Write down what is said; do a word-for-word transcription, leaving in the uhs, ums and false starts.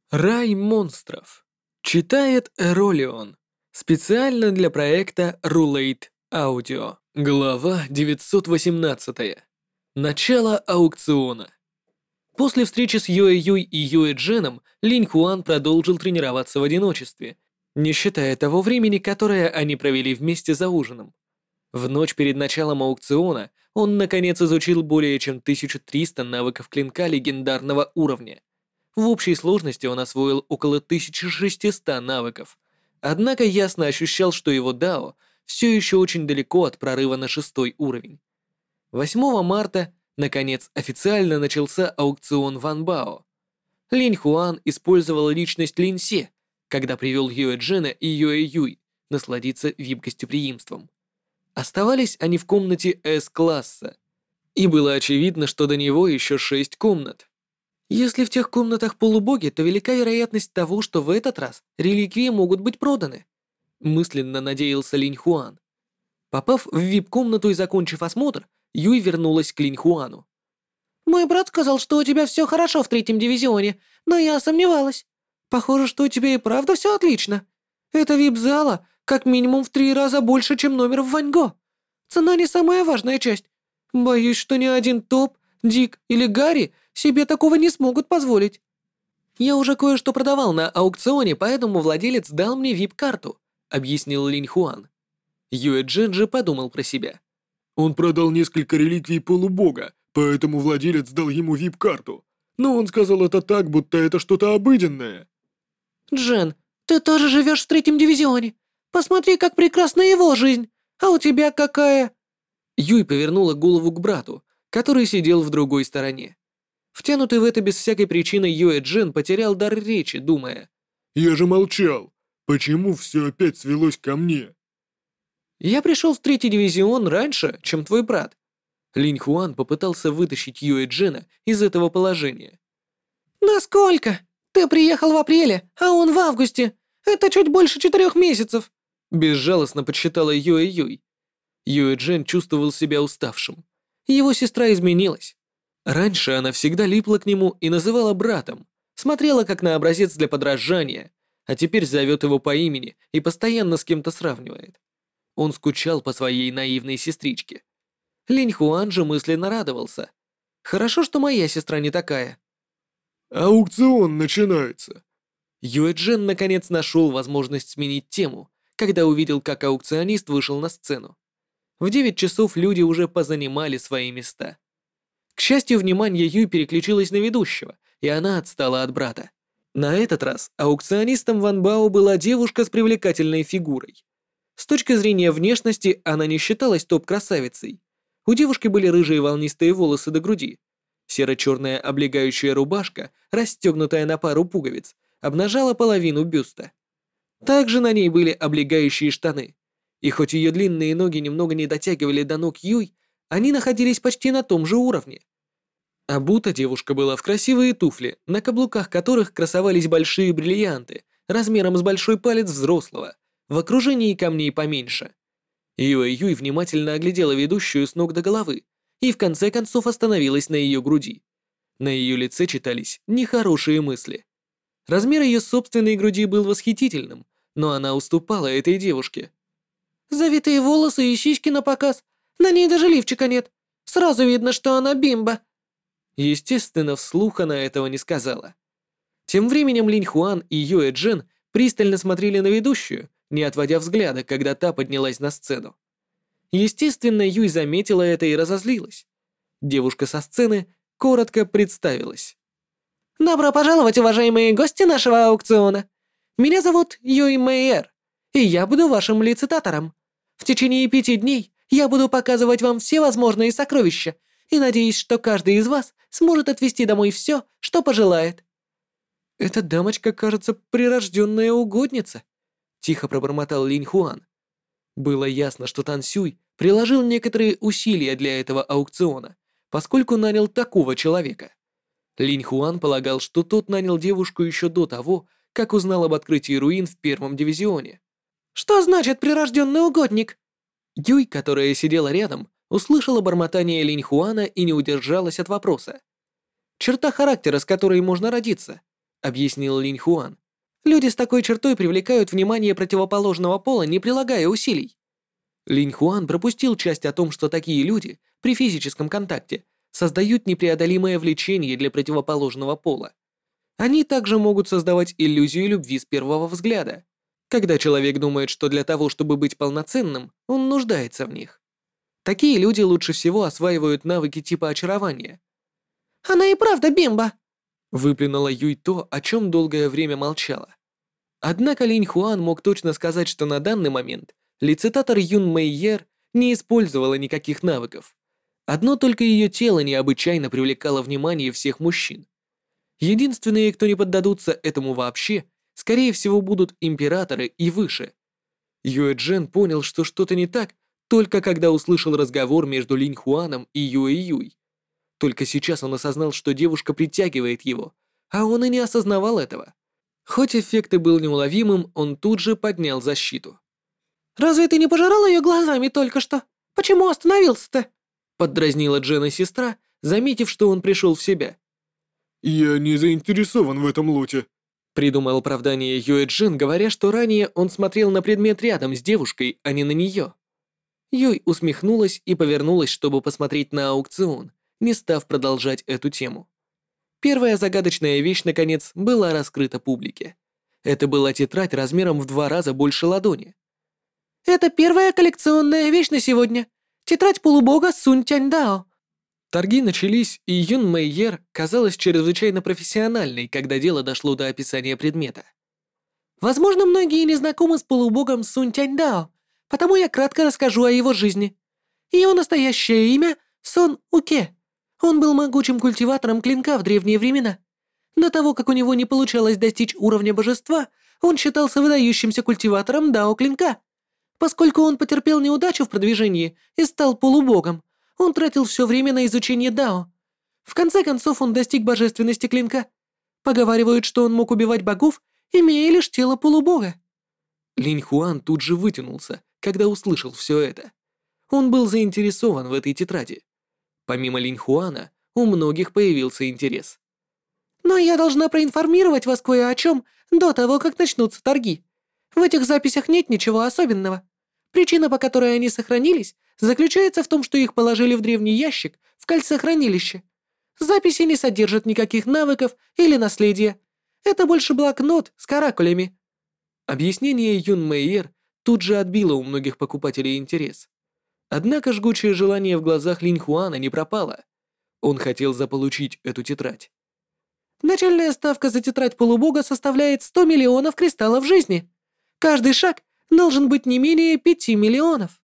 Рай монстров. Читает Эролион. Специально для проекта Rulate Audio. Глава девятьсот восемнадцать. Начало аукциона. После встречи с Юэ Юй и Юэ Дженом Линь Хуан продолжил тренироваться в одиночестве, не считая того времени, которое они провели вместе за ужином. В ночь перед началом аукциона он наконец изучил более чем тысячу триста навыков клинка легендарного уровня. В общей сложности он освоил около тысячи шестисот навыков, однако ясно ощущал, что его дао все еще очень далеко от прорыва на шестой уровень. восьмого марта, наконец, официально начался аукцион Ван Бао. Линь Хуан использовал личность Линь Се, когда привел Юэ Джена и Юэ Юй насладиться вип-гостеприимством. Оставались они в комнате С-класса, и было очевидно, что до него еще шесть комнат. Если в тех комнатах полубоги, то велика вероятность того, что в этот раз реликвии могут быть проданы. Мысленно надеялся Линь Хуан. Попав в вип-комнату и закончив осмотр, Юй вернулась к Линь Хуану. «Мой брат сказал, что у тебя все хорошо в третьем дивизионе, но я сомневалась. Похоже, что у тебя и правда все отлично. Это вип-зала как минимум в три раза больше, чем номер в Ваньго. Цена не самая важная часть. Боюсь, что ни один Топ, Дик или Гарри себе такого не смогут позволить. Я уже кое-что продавал на аукционе, поэтому владелец дал мне вип-карту», — объяснил Линь Хуан. Юэ Джин же подумал про себя. Он продал несколько реликвий полубога, поэтому владелец дал ему вип-карту. Но он сказал это так, будто это что-то обыденное. «Джен, ты тоже живешь в третьем дивизионе. Посмотри, как прекрасна его жизнь. А у тебя какая?» Юй повернула голову к брату, который сидел в другой стороне. Втянутый в это без всякой причины Юэ Джин потерял дар речи, думая. «Я же молчал. Почему все опять свелось ко мне?» «Я пришел в третий дивизион раньше, чем твой брат». Линь Хуан попытался вытащить Юэ Джина из этого положения. «Насколько? Ты приехал в апреле, а он в августе. Это чуть больше четырех месяцев», — безжалостно подсчитала Юэ Юй. Юэ Джин чувствовал себя уставшим. Его сестра изменилась. Раньше она всегда липла к нему и называла братом, смотрела как на образец для подражания, а теперь зовет его по имени и постоянно с кем-то сравнивает. Он скучал по своей наивной сестричке. Линь Хуан же мысленно радовался. Хорошо, что моя сестра не такая. «Аукцион начинается». Юэ Джен наконец нашел возможность сменить тему, когда увидел, как аукционист вышел на сцену. В девять часов люди уже позанимали свои места. К счастью, внимание Юй переключилось на ведущего, и она отстала от брата. На этот раз аукционистом Ван Бао была девушка с привлекательной фигурой. С точки зрения внешности она не считалась топ-красавицей. У девушки были рыжие волнистые волосы до груди. Серо-черная облегающая рубашка, расстегнутая на пару пуговиц, обнажала половину бюста. Также на ней были облегающие штаны. И хоть ее длинные ноги немного не дотягивали до ног Юй, они находились почти на том же уровне. Обута девушка была в красивые туфли, на каблуках которых красовались большие бриллианты, размером с большой палец взрослого, в окружении камней поменьше. Юэ Юй внимательно оглядела ведущую с ног до головы и в конце концов остановилась на ее груди. На ее лице читались нехорошие мысли. Размер ее собственной груди был восхитительным, но она уступала этой девушке. «Завитые волосы и сиськи на показ. На ней даже лифчика нет. Сразу видно, что она бимба». Естественно, вслух она этого не сказала. Тем временем Линь Хуан и Юэ Джен пристально смотрели на ведущую, не отводя взгляда, когда та поднялась на сцену. Естественно, Юй заметила это и разозлилась. Девушка со сцены коротко представилась. «Добро пожаловать, уважаемые гости нашего аукциона. Меня зовут Юй Мэйэр, и я буду вашим лицитатором. В течение пяти дней я буду показывать вам все возможные сокровища и надеюсь, что каждый из вас сможет отвезти домой все, что пожелает». «Эта дамочка, кажется, прирожденная угодница», — тихо пробормотал Линь Хуан. Было ясно, что Тан Сюй приложил некоторые усилия для этого аукциона, поскольку нанял такого человека. Линь Хуан полагал, что тот нанял девушку еще до того, как узнал об открытии руин в первом дивизионе. «Что значит прирожденный угодник?» Юй, которая сидела рядом, услышала бормотание Линь Хуана и не удержалась от вопроса. Черта характера, с которой можно родиться. — объяснил Линь Хуан. «Люди с такой чертой привлекают внимание противоположного пола, не прилагая усилий». Линь Хуан пропустил часть о том, что такие люди при физическом контакте создают непреодолимое влечение для противоположного пола. Они также могут создавать иллюзию любви с первого взгляда, когда человек думает, что для того, чтобы быть полноценным, он нуждается в них. Такие люди лучше всего осваивают навыки типа очарования. «Она и правда бимба!» — выплюнула Юй то, о чем долгое время молчала. Однако Линь Хуан мог точно сказать, что на данный момент лицитатор Юн Мэйер не использовала никаких навыков. Одно только ее тело необычайно привлекало внимание всех мужчин. Единственные, кто не поддадутся этому вообще, скорее всего, будут императоры и выше. Юэ Джен понял, что что-то не так, только когда услышал разговор между Линь Хуаном и Юэ Юй. Только сейчас он осознал, что девушка притягивает его, а он и не осознавал этого. Хоть эффект и был неуловимым, он тут же поднял защиту. «Разве ты не пожирал ее глазами только что? Почему остановился-то?» Поддразнила Джена сестра, заметив, что он пришел в себя. «Я не заинтересован в этом лоте», — придумал оправдание Юэ Джин, говоря, что ранее он смотрел на предмет рядом с девушкой, а не на нее. Юй усмехнулась и повернулась, чтобы посмотреть на аукцион, не став продолжать эту тему. Первая загадочная вещь, наконец, была раскрыта публике. Это была тетрадь размером в два раза больше ладони. «Это первая коллекционная вещь на сегодня. Тетрадь полубога Сунь Тяньдао». Торги начались, и Юн Мэйер казалась чрезвычайно профессиональной, когда дело дошло до описания предмета. «Возможно, многие не знакомы с полубогом Сунь Тяньдао, потому я кратко расскажу о его жизни. Его настоящее имя — Сон Уке. Он был могучим культиватором клинка в древние времена. До того, как у него не получалось достичь уровня божества, он считался выдающимся культиватором дао клинка. Поскольку он потерпел неудачу в продвижении и стал полубогом, он тратил все время на изучение дао. В конце концов, он достиг божественности клинка. Поговаривают, что он мог убивать богов, имея лишь тело полубога». Линь Хуан тут же вытянулся, когда услышал все это. Он был заинтересован в этой тетради. Помимо Линь Хуана, у многих появился интерес. «Но я должна проинформировать вас кое о чем до того, как начнутся торги. В этих записях нет ничего особенного. Причина, по которой они сохранились, заключается в том, что их положили в древний ящик в кольце хранилища. Записи не содержат никаких навыков или наследия. Это больше блокнот с каракулями». Объяснение Юн Мэйер тут же отбило у многих покупателей интерес. Однако жгучее желание в глазах Линь Хуана не пропало. Он хотел заполучить эту тетрадь. «Начальная ставка за тетрадь полубога составляет сто миллионов кристаллов жизни. Каждый шаг должен быть не менее пяти миллионов».